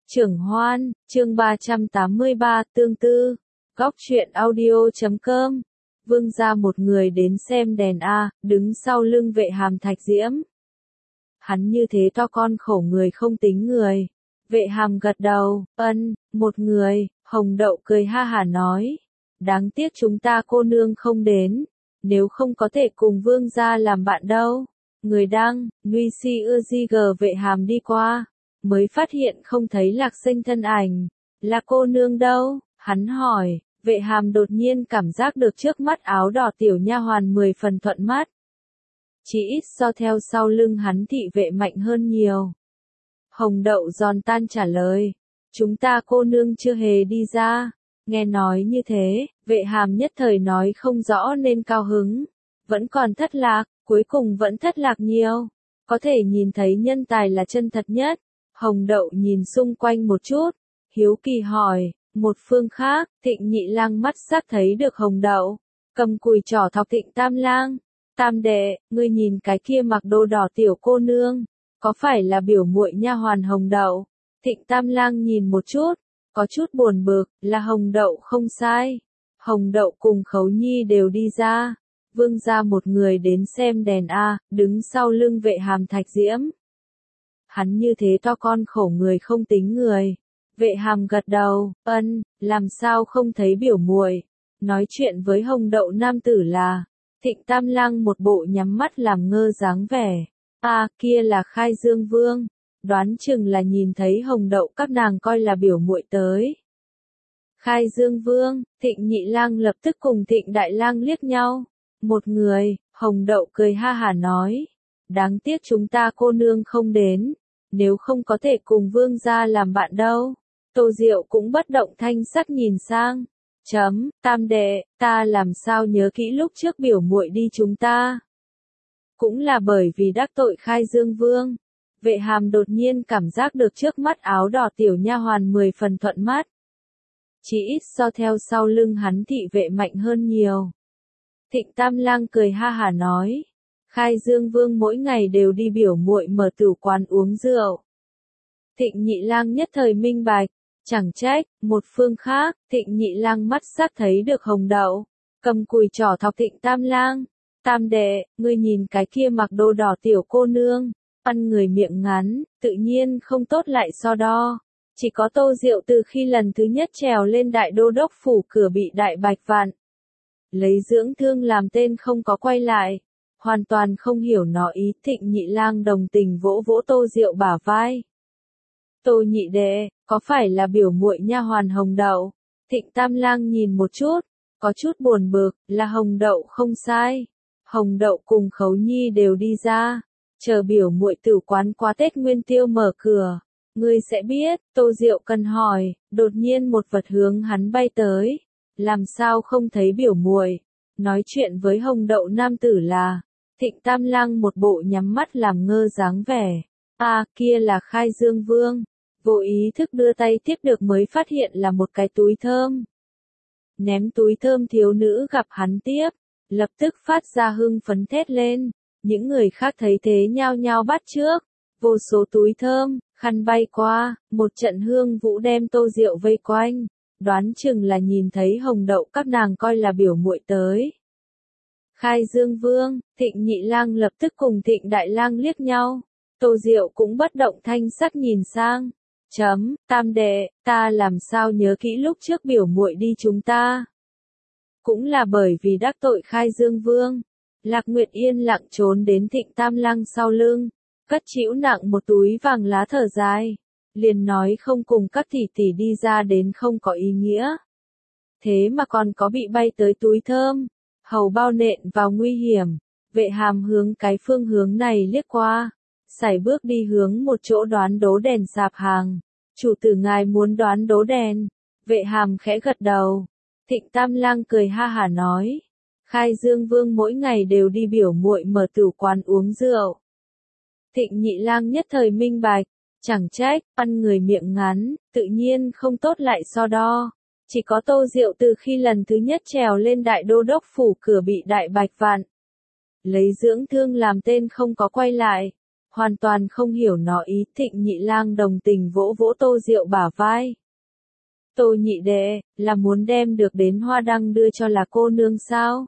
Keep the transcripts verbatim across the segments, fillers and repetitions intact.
Trưởng Hoan, chương ba trăm tám mươi ba, tương tư. Góc truyện audio chấm com. Vương gia một người đến xem đèn a, đứng sau lưng Vệ Hàm Thạch Diễm. Hắn như thế to con khổ người không tính người. Vệ Hàm gật đầu, ân, một người. Hồng Đậu cười ha hả nói. Đáng tiếc chúng ta cô nương không đến. Nếu không có thể cùng vương gia làm bạn đâu. Người đăng, Nuy Si ưa di gờ Vệ Hàm đi qua. Mới phát hiện không thấy Lạc Sinh thân ảnh. Là cô nương đâu? Hắn hỏi. Vệ Hàm đột nhiên cảm giác được trước mắt áo đỏ tiểu nha hoàn mười phần thuận mắt. Chỉ ít so theo sau lưng hắn thị vệ mạnh hơn nhiều. Hồng Đậu giòn tan trả lời. Chúng ta cô nương chưa hề đi ra. Nghe nói như thế, Vệ Hàm nhất thời nói không rõ nên cao hứng. Vẫn còn thất lạc, cuối cùng vẫn thất lạc nhiều. Có thể nhìn thấy nhân tài là chân thật nhất. Hồng Đậu nhìn xung quanh một chút, hiếu kỳ hỏi, một phương khác, Thịnh Nhị Lang mắt sắc thấy được Hồng Đậu, cầm cùi trỏ thọc Thịnh Tam Lang, Tam đệ, ngươi nhìn cái kia mặc đồ đỏ tiểu cô nương, có phải là biểu muội nha hoàn Hồng Đậu? Thịnh Tam Lang nhìn một chút, có chút buồn bực, là Hồng Đậu không sai. Hồng Đậu cùng Khấu Nhi đều đi ra, vương gia một người đến xem đèn a, đứng sau lưng Vệ Hàm Thạch Diễm. Hắn như thế to con khổ người không tính người. Vệ Hàm gật đầu, ân, làm sao không thấy biểu muội. Nói chuyện với Hồng Đậu nam tử là, Thịnh Tam Lang một bộ nhắm mắt làm ngơ dáng vẻ. À, kia là Khai Dương Vương. Đoán chừng là nhìn thấy Hồng Đậu các nàng coi là biểu muội tới. Khai Dương Vương, Thịnh Nhị Lang lập tức cùng Thịnh Đại Lang liếc nhau. Một người, Hồng Đậu cười ha hả nói. Đáng tiếc chúng ta cô nương không đến. Nếu không có thể cùng vương gia làm bạn đâu. Tô Diệu cũng bất động thanh sắc nhìn sang. Chấm, Tam đệ, ta làm sao nhớ kỹ lúc trước biểu muội đi chúng ta. Cũng là bởi vì đắc tội Khai Dương Vương. Vệ Hàm đột nhiên cảm giác được trước mắt áo đỏ tiểu nha hoàn mười phần thuận mắt. Chỉ ít so theo sau lưng hắn thị vệ mạnh hơn nhiều. Thịnh Tam Lang cười ha hả nói. Khai Dương Vương mỗi ngày đều đi biểu muội mở tửu quán uống rượu. Thịnh Nhị Lang nhất thời minh bạch, chẳng trách, một phương khác, Thịnh Nhị Lang mắt sắc thấy được Hồng Đậu, cầm cùi trỏ thọc Thịnh Tam Lang, Tam đệ, ngươi nhìn cái kia mặc đồ đỏ tiểu cô nương, ăn người miệng ngắn, tự nhiên không tốt lại so đo. Chỉ có Tô Diệu từ khi lần thứ nhất trèo lên đại đô đốc phủ cửa bị đại bạch vạn. Lấy dưỡng thương làm tên không có quay lại. Hoàn toàn không hiểu nó ý. Thịnh Nhị Lang đồng tình vỗ vỗ Tô Diệu bả vai. Tô nhị đệ, có phải là biểu muội nha hoàn Hồng Đậu? Thịnh Tam Lang nhìn một chút, có chút buồn bực, là Hồng Đậu không sai. Hồng Đậu cùng Khấu Nhi đều đi ra, chờ biểu muội tửu quán qua Tết Nguyên Tiêu mở cửa. Ngươi sẽ biết, Tô Diệu cần hỏi, đột nhiên một vật hướng hắn bay tới. Làm sao không thấy biểu muội? Nói chuyện với Hồng Đậu nam tử là, Thịnh Tam Lang một bộ nhắm mắt làm ngơ dáng vẻ. À, kia là Khai Dương Vương. Vô ý thức đưa tay tiếp được mới phát hiện là một cái túi thơm. Ném túi thơm thiếu nữ gặp hắn tiếp, lập tức phát ra hưng phấn thét lên. Những người khác thấy thế nhao nhao bắt trước. Vô số túi thơm, khăn bay qua, một trận hương vũ đem Tô Diệu vây quanh. Đoán chừng là nhìn thấy Hồng Đậu các nàng coi là biểu muội tới. Khai Dương Vương, Thịnh Nhị Lang lập tức cùng Thịnh Đại Lang liếc nhau. Tô Diệu cũng bất động thanh sắc nhìn sang. Chấm, Tam đệ, ta làm sao nhớ kỹ lúc trước biểu muội đi chúng ta. Cũng là bởi vì đắc tội Khai Dương Vương. Lạc Nguyệt yên lặng trốn đến Thịnh Tam Lang sau lưng. Cất trĩu nặng một túi vàng lá thở dài. Liền nói không cùng các tỷ tỷ đi ra đến không có ý nghĩa. Thế mà còn có bị bay tới túi thơm. Hầu bao nện vào nguy hiểm. Vệ Hàm hướng cái phương hướng này liếc qua. Sải bước đi hướng một chỗ đoán đố đèn sạp hàng. Chủ tử ngài muốn đoán đố đèn. Vệ Hàm khẽ gật đầu. Thịnh Tam Lang cười ha hả nói. Khai Dương Vương mỗi ngày đều đi biểu muội mở tửu quán uống rượu. Thịnh Nhị Lang nhất thời minh bạch. Chẳng trách, ăn người miệng ngắn, tự nhiên không tốt lại so đo. Chỉ có Tô Diệu từ khi lần thứ nhất trèo lên đại đô đốc phủ cửa bị đại bạch vạn. Lấy dưỡng thương làm tên không có quay lại. hoàn toàn không hiểu nó ý. Thịnh Nhị Lang đồng tình vỗ vỗ Tô Diệu bả vai. Tô nhị đệ, là muốn đem được đến Hoa Đăng đưa cho là cô nương sao?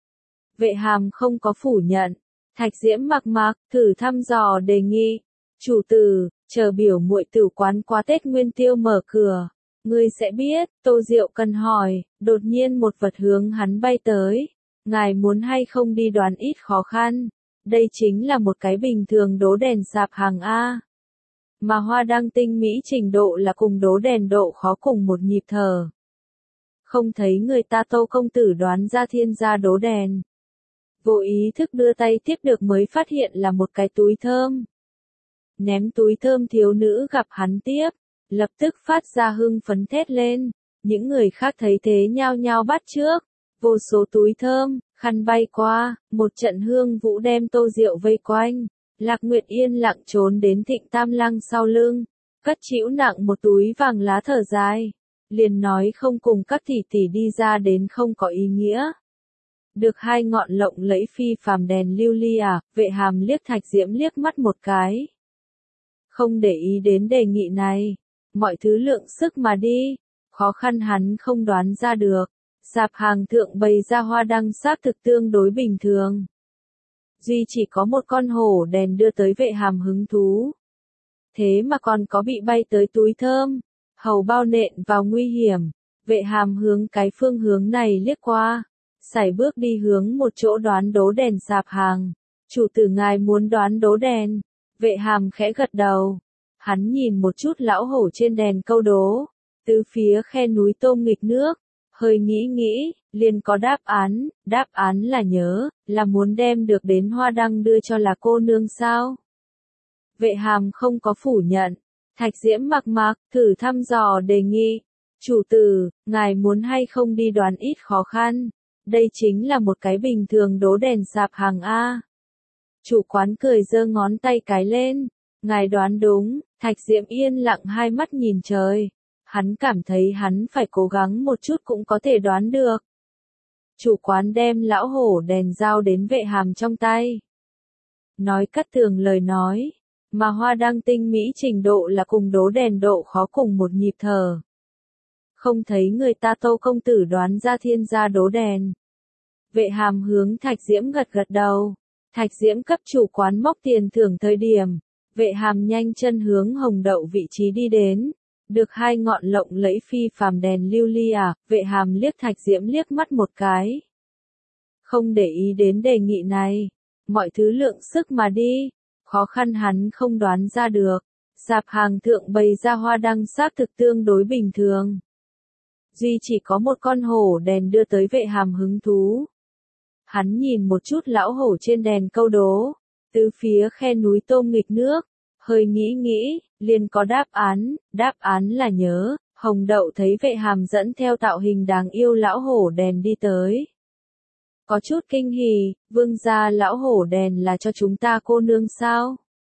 Vệ Hàm không có phủ nhận. Thạch Diễm mặc mặc, thử thăm dò đề nghị. Chủ tử, chờ biểu muội tử quán qua Tết Nguyên Tiêu mở cửa. Ngươi sẽ biết, Tô Diệu cần hỏi, đột nhiên một vật hướng hắn bay tới. Ngài muốn hay không đi đoán ít khó khăn. Đây chính là một cái bình thường đố đèn sạp hàng A. Mà Hoa Đăng tinh mỹ trình độ là cùng đố đèn độ khó cùng một nhịp thở. Không thấy người ta Tô công tử đoán ra thiên gia đố đèn. Vô ý thức đưa tay tiếp được mới phát hiện là một cái túi thơm. Ném túi thơm thiếu nữ gặp hắn tiếp, lập tức phát ra hưng phấn thét lên. Những người khác thấy thế nhao nhao bắt trước. Vô số túi thơm, khăn bay qua, một trận hương vũ đem Tô Diệu vây quanh. Lạc Nguyệt yên lặng trốn đến Thịnh Tam Lăng sau lưng, cất trĩu nặng một túi vàng lá thở dài. Liền nói không cùng các tỷ tỷ đi ra đến không có ý nghĩa. Được hai ngọn lộng lẫy phi phàm đèn lưu ly à, Vệ Hàm liếc Thạch Diễm liếc mắt một cái. Không để ý đến đề nghị này, mọi thứ lượng sức mà đi, khó khăn hắn không đoán ra được. Sạp hàng thượng bày ra Hoa Đăng xác thực tương đối bình thường. Duy chỉ có một con hổ đèn đưa tới Vệ Hàm hứng thú. Thế mà còn có bị bay tới túi thơm, hầu bao nện vào nguy hiểm. Vệ Hàm hướng cái phương hướng này liếc qua, sải bước đi hướng một chỗ đoán đố đèn sạp hàng. Chủ tử ngài muốn đoán đố đèn. Vệ Hàm khẽ gật đầu. Hắn nhìn một chút lão hổ trên đèn câu đố. Từ phía khe núi tôm nghịch nước. Hơi nghĩ nghĩ, liền có đáp án. Đáp án là nhớ, là muốn đem được đến Hoa Đăng đưa cho là cô nương sao? Vệ Hàm không có phủ nhận. Thạch Diễm mặc mặc, thử thăm dò đề nghị. Chủ tử, ngài muốn hay không đi đoán ít khó khăn. Đây chính là một cái bình thường đố đèn sạp hàng A. Chủ quán cười giơ ngón tay cái lên. Ngài đoán đúng. Thạch Diễm yên lặng hai mắt nhìn trời. Hắn cảm thấy hắn phải cố gắng một chút cũng có thể đoán được. Chủ quán đem lão hổ đèn giao đến Vệ Hàm trong tay. Nói cắt tường lời nói. Mà Hoa Đăng tinh mỹ trình độ là cùng đố đèn độ khó cùng một nhịp thở. Không thấy người ta Tô công tử đoán ra thiên gia đố đèn. Vệ Hàm hướng Thạch Diễm gật gật đầu. Thạch Diễm cấp chủ quán móc tiền thưởng thời điểm. Vệ Hàm nhanh chân hướng hồng đậu vị trí đi đến. Được hai ngọn lộng lẫy phi phàm đèn lưu ly à, Vệ Hàm liếc Thạch Diễm liếc mắt một cái. Không để ý đến đề nghị này. Mọi thứ lượng sức mà đi. Khó khăn hắn không đoán ra được. Sạp hàng thượng bày ra Hoa Đăng xác thực tương đối bình thường. Duy chỉ có một con hổ đèn đưa tới Vệ Hàm hứng thú. Hắn nhìn một chút lão hổ trên đèn câu đố. Từ phía khe núi tôm nghịch nước. Hơi nghĩ nghĩ, liền có đáp án. Đáp án là nhớ. Hồng đậu thấy Vệ Hàm dẫn theo tạo hình đáng yêu lão hổ đèn đi tới. Có chút kinh hỉ, vương gia lão hổ đèn là cho chúng ta cô nương sao?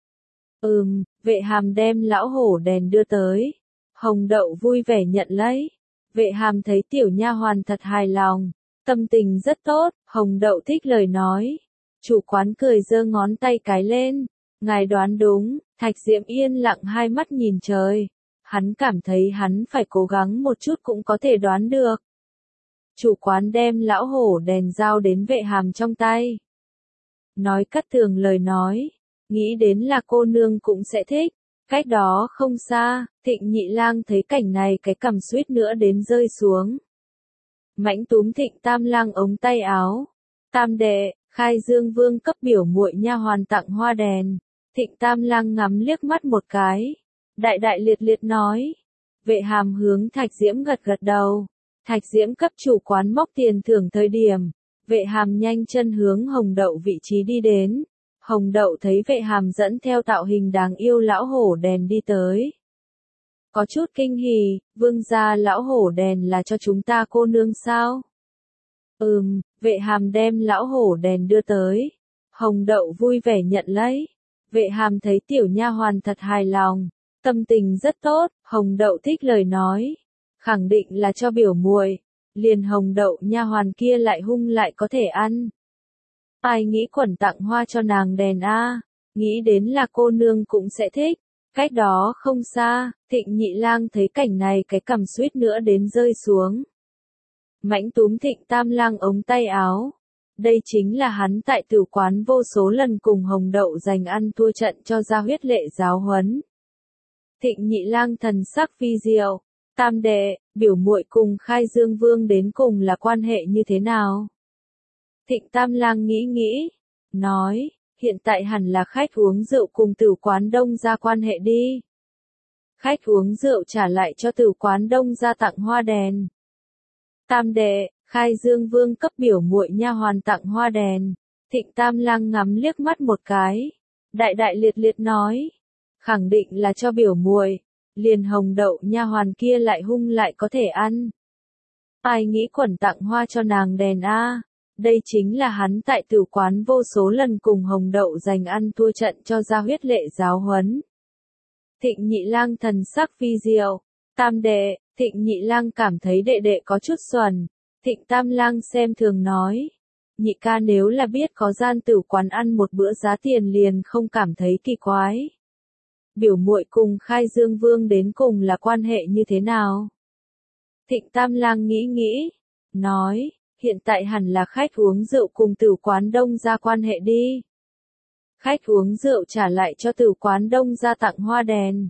Ừm, Vệ Hàm đem lão hổ đèn đưa tới. Hồng đậu vui vẻ nhận lấy. Vệ Hàm thấy tiểu nha hoàn thật hài lòng. Tâm tình rất tốt, Hồng đậu thích lời nói. Chủ quán cười giơ ngón tay cái lên. Ngài đoán đúng, Thạch Diễm yên lặng hai mắt nhìn trời. Hắn cảm thấy hắn phải cố gắng một chút cũng có thể đoán được. Chủ quán đem lão hổ đèn giao đến Vệ Hàm trong tay. Nói cắt tường lời nói. Nghĩ đến là cô nương cũng sẽ thích. Cách đó không xa, Thịnh Nhị Lang thấy cảnh này cái cằm suýt nữa đến rơi xuống. Mãnh túm Thịnh Tam Lang ống tay áo. Tam đệ, Khai Dương Vương cấp biểu muội nha hoàn tặng hoa đèn. Thịnh Tam Lang ngắm liếc mắt một cái. Đại đại liệt liệt nói. Vệ Hàm hướng Thạch Diễm gật gật đầu. Thạch Diễm cấp chủ quán móc tiền thưởng thời điểm. Vệ Hàm nhanh chân hướng hồng đậu vị trí đi đến. Hồng đậu thấy Vệ Hàm dẫn theo tạo hình đáng yêu lão hổ đèn đi tới. Có chút kinh hỉ, vương gia lão hổ đèn là cho chúng ta cô nương sao? Ừm, Vệ Hàm đem lão hổ đèn đưa tới. Hồng đậu vui vẻ nhận lấy. Vệ Hàm thấy tiểu nha hoàn thật hài lòng. Tâm tình rất tốt, Hồng đậu thích lời nói. Khẳng định là cho biểu muội. Liền Hồng đậu nha hoàn kia lại hung lại có thể ăn. Ai nghĩ quẩn tặng hoa cho nàng đèn a? nghĩ đến là cô nương cũng sẽ thích. Cách đó không xa, Thịnh Nhị Lang thấy cảnh này cái cằm suýt nữa đến rơi xuống. Mãnh túm Thịnh Tam Lang ống tay áo. Đây chính là hắn tại tử quán vô số lần cùng Hồng Đậu giành ăn thua trận cho ra huyết lệ giáo huấn. Thịnh Nhị Lang thần sắc phi diệu. Tam đệ, biểu muội cùng Khai Dương Vương đến cùng là quan hệ như thế nào? Thịnh Tam Lang nghĩ nghĩ, nói, hiện tại hẳn là khách uống rượu cùng tử quán đông ra quan hệ đi. Khách uống rượu trả lại cho tử quán đông ra tặng hoa đèn. Tam đệ, Khai Dương Vương cấp biểu muội nha hoàn tặng hoa đèn. Thịnh Tam Lang ngắm liếc mắt một cái. Đại đại liệt liệt nói, khẳng định là cho biểu muội. Liền Hồng Đậu nha hoàn kia lại hung lại có thể ăn. Ai nghĩ quẩn tặng hoa cho nàng đèn a? Đây chính là hắn tại tử quán vô số lần cùng Hồng Đậu giành ăn thua trận cho ra huyết lệ giáo huấn. Thịnh Nhị Lang thần sắc phi diệu. Tam đệ, Thịnh Nhị Lang cảm thấy đệ đệ có chút xuẩn. Thịnh Tam Lang xem thường nói. Nhị ca nếu là biết có gian tử quán ăn một bữa giá tiền liền không cảm thấy kỳ quái. Biểu muội cùng Khai Dương Vương đến cùng là quan hệ như thế nào? Thịnh Tam Lang nghĩ nghĩ, nói, hiện tại hẳn là khách uống rượu cùng tử quán đông ra quan hệ đi. Khách uống rượu trả lại cho tử quán đông ra tặng hoa đèn.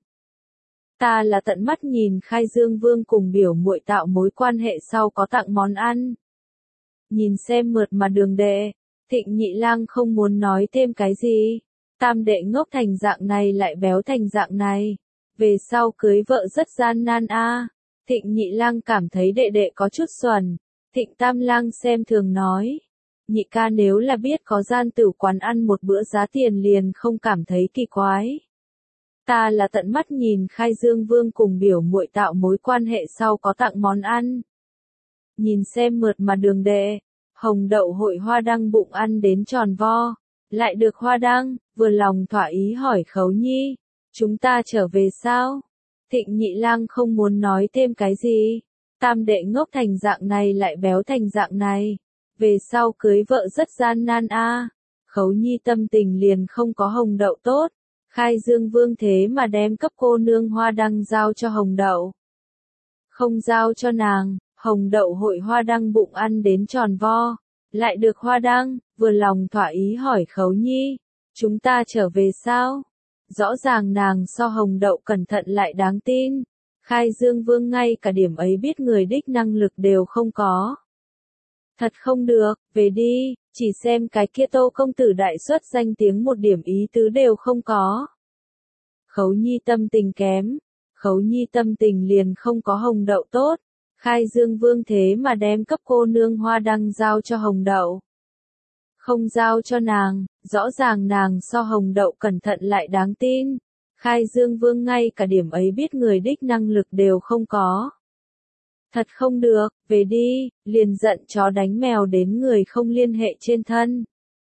Ta là tận mắt nhìn Khai Dương Vương cùng biểu muội tạo mối quan hệ sau có tặng món ăn. Nhìn xem mượt mà đường đệ, Thịnh Nhị Lang không muốn nói thêm cái gì. Tam đệ ngốc thành dạng này lại béo thành dạng này. Về sau cưới vợ rất gian nan a. À. Thịnh Nhị Lang cảm thấy đệ đệ có chút xuẩn. Thịnh Tam Lang xem thường nói. Nhị ca nếu là biết có gian tử quán ăn một bữa giá tiền liền không cảm thấy kỳ quái. Ta là tận mắt nhìn Khai Dương Vương cùng biểu muội tạo mối quan hệ sau có tặng món ăn. Nhìn xem mượt mà đường đệ, Hồng Đậu hội hoa đăng bụng ăn đến tròn vo. Lại được hoa đăng, vừa lòng thỏa ý hỏi Khấu Nhi, chúng ta trở về sao? Thịnh Nhị Lang không muốn nói thêm cái gì. Tam đệ ngốc thành dạng này lại béo thành dạng này. Về sau cưới vợ rất gian nan a. À. Khấu Nhi tâm tình liền không có Hồng Đậu tốt. Khai Dương Vương thế mà đem cấp cô nương hoa đăng giao cho Hồng Đậu. Không giao cho nàng, Hồng Đậu hội hoa đăng bụng ăn đến tròn vo. Lại được hoa đăng, vừa lòng thỏa ý hỏi Khấu Nhi, chúng ta trở về sao? Rõ ràng nàng so Hồng Đậu cẩn thận lại đáng tin. Khai Dương Vương ngay cả điểm ấy biết người đích năng lực đều không có. Thật không được, về đi, chỉ xem cái kia Tô công tử đại xuất danh tiếng một điểm ý tứ đều không có. Khấu Nhi tâm tình kém, Khấu Nhi tâm tình liền không có Hồng Đậu tốt. Khai Dương Vương thế mà đem cấp cô nương hoa đăng giao cho Hồng Đậu. Không giao cho nàng, rõ ràng nàng so Hồng Đậu cẩn thận lại đáng tin. Khai Dương Vương ngay cả điểm ấy biết người đích năng lực đều không có. Thật không được, về đi, liền giận chó đánh mèo đến người không liên hệ trên thân.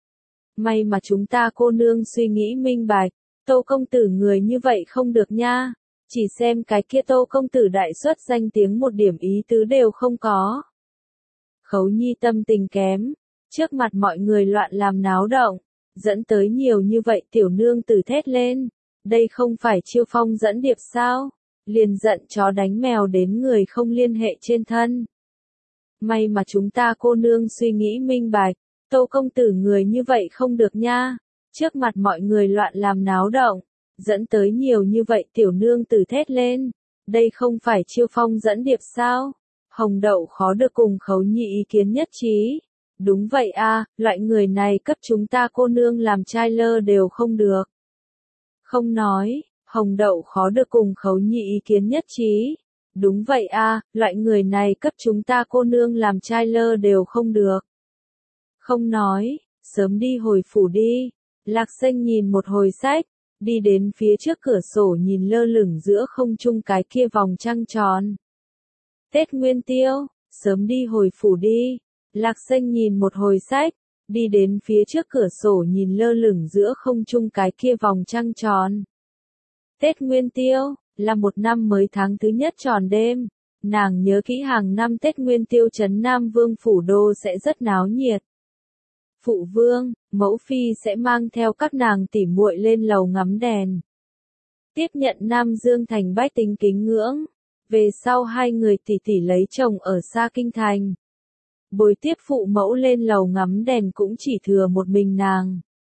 May mà chúng ta cô nương suy nghĩ minh bạch, Tô công tử người như vậy không được nha. Chỉ xem cái kia Tô công tử đại xuất danh tiếng một điểm ý tứ đều không có. Khấu Nhi tâm tình kém, trước mặt mọi người loạn làm náo động, dẫn tới nhiều như vậy tiểu nương tử thét lên. Đây không phải chiêu phong dẫn điệp sao? Liền giận chó đánh mèo đến người không liên hệ trên thân. May mà chúng ta cô nương suy nghĩ minh bạch, Tô công tử người như vậy không được nha. Trước mặt mọi người loạn làm náo động, dẫn tới nhiều như vậy tiểu nương tử thét lên. Đây không phải chiêu phong dẫn điệp sao? Hồng Đậu khó được cùng Khấu Nhi ý kiến nhất trí. Đúng vậy a, loại người này cấp chúng ta cô nương làm trai lơ đều không được. Không nói, Hồng Đậu khó được cùng Khấu Nhi ý kiến nhất trí. Đúng vậy a, loại người này cấp chúng ta cô nương làm trai lơ đều không được. Không nói, sớm đi hồi phủ đi. Lạc Xanh nhìn một hồi sách, đi đến phía trước cửa sổ nhìn lơ lửng giữa không trung cái kia vòng trăng tròn. Tết Nguyên Tiêu, sớm đi hồi phủ đi. Lạc Xanh nhìn một hồi sách, đi đến phía trước cửa sổ nhìn lơ lửng giữa không trung cái kia vòng trăng tròn. Tết Nguyên Tiêu, là một năm mới tháng thứ nhất tròn đêm. Nàng nhớ kỹ hàng năm Tết Nguyên Tiêu trấn Nam Vương Phủ Đô sẽ rất náo nhiệt. Phụ vương, mẫu phi sẽ mang theo các nàng tỉ muội lên lầu ngắm đèn. Tiếp nhận Nam Dương thành bách tính kính ngưỡng. Về sau hai người tỷ tỷ lấy chồng ở xa kinh thành. Bồi tiếp phụ mẫu lên lầu ngắm đèn cũng chỉ thừa một mình nàng.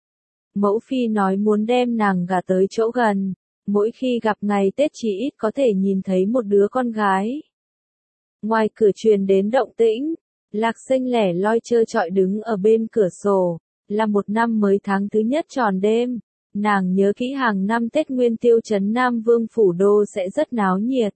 Mẫu phi nói muốn đem nàng gả tới chỗ gần, mỗi khi gặp ngày Tết chỉ ít có thể nhìn thấy một đứa con gái. Ngoài cửa truyền đến động tĩnh, Lạc Sinh lẻ loi trơ trọi đứng ở bên cửa sổ, là một năm mới tháng thứ nhất tròn đêm, nàng nhớ kỹ hàng năm Tết Nguyên Tiêu trấn Nam Vương phủ đô sẽ rất náo nhiệt.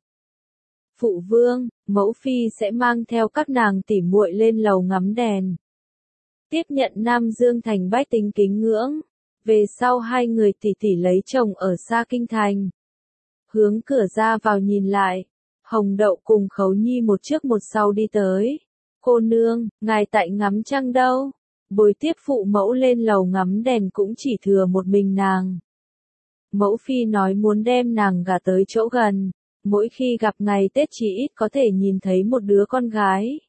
Phụ vương, mẫu phi sẽ mang theo các nàng tỉ muội lên lầu ngắm đèn. Tiếp nhận Nam Dương thành bách tính kính ngưỡng. Về sau hai người tỷ tỷ lấy chồng ở xa kinh thành. Hướng cửa ra vào nhìn lại. Hồng Đậu cùng Khấu Nhi một trước một sau đi tới. Cô nương, ngài tại ngắm trăng đâu? Bồi tiếp phụ mẫu lên lầu ngắm đèn cũng chỉ thừa một mình nàng. Mẫu phi nói muốn đem nàng gả tới chỗ gần. Mỗi khi gặp ngày Tết chỉ ít có thể nhìn thấy một đứa con gái.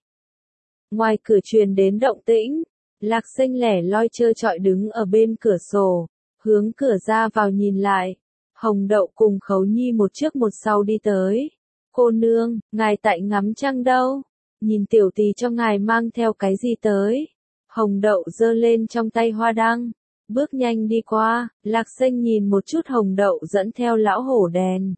Ngoài cửa truyền đến động tĩnh, Lạc Sinh lẻ loi trơ trọi đứng ở bên cửa sổ, hướng cửa ra vào nhìn lại. Hồng Đậu cùng Khấu Nhi một trước một sau đi tới. Cô nương, ngài tại ngắm trăng đâu? Nhìn tiểu tỳ cho ngài mang theo cái gì tới? Hồng Đậu giơ lên trong tay hoa đăng, bước nhanh đi qua. Lạc Sinh nhìn một chút Hồng Đậu dẫn theo lão hổ đèn.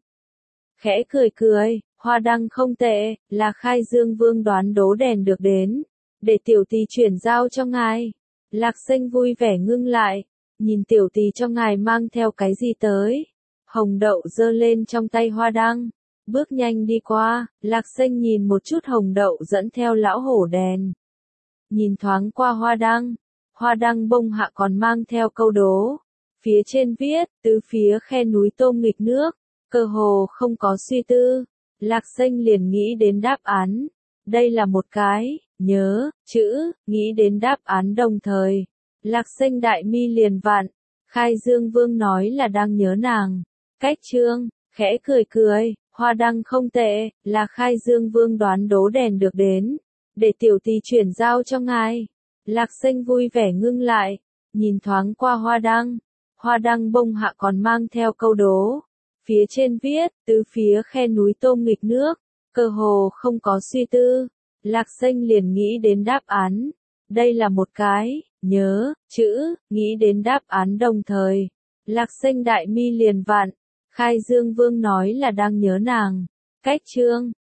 Khẽ cười cười, hoa đăng không tệ, là Khai Dương Vương đoán đố đèn được đến. Để tiểu tỳ chuyển giao cho ngài. Lạc Sinh vui vẻ ngưng lại, nhìn tiểu tỳ cho ngài mang theo cái gì tới. Hồng Đậu giơ lên trong tay hoa đăng, bước nhanh đi qua. Lạc Sinh nhìn một chút Hồng Đậu dẫn theo lão hổ đèn. Nhìn thoáng qua hoa đăng, hoa đăng bông hạ còn mang theo câu đố. Phía trên viết, tứ phía khe núi tôm nghịch nước, cơ hồ không có suy tư. Lạc Sinh liền nghĩ đến đáp án. Đây là một cái, nhớ, chữ, nghĩ đến đáp án đồng thời. Lạc Sinh đại mi liền vặn. Khai Dương Vương nói là đang nhớ nàng. Cách chương, khẽ cười cười, hoa đăng không tệ, là Khai Dương Vương đoán đố đèn được đến. Để tiểu tỳ chuyển giao cho ngài. Lạc Sinh vui vẻ ngưng lại, nhìn thoáng qua hoa đăng. Hoa đăng bông hạ còn mang theo câu đố. Phía trên viết, tứ phía khe núi tôm nghịch nước, cơ hồ không có suy tư. Lạc Sinh liền nghĩ đến đáp án. Đây là một cái, nhớ, chữ, nghĩ đến đáp án đồng thời. Lạc Sinh đại mi liền vặn. Khai Dương Vương nói là đang nhớ nàng. Cách chương,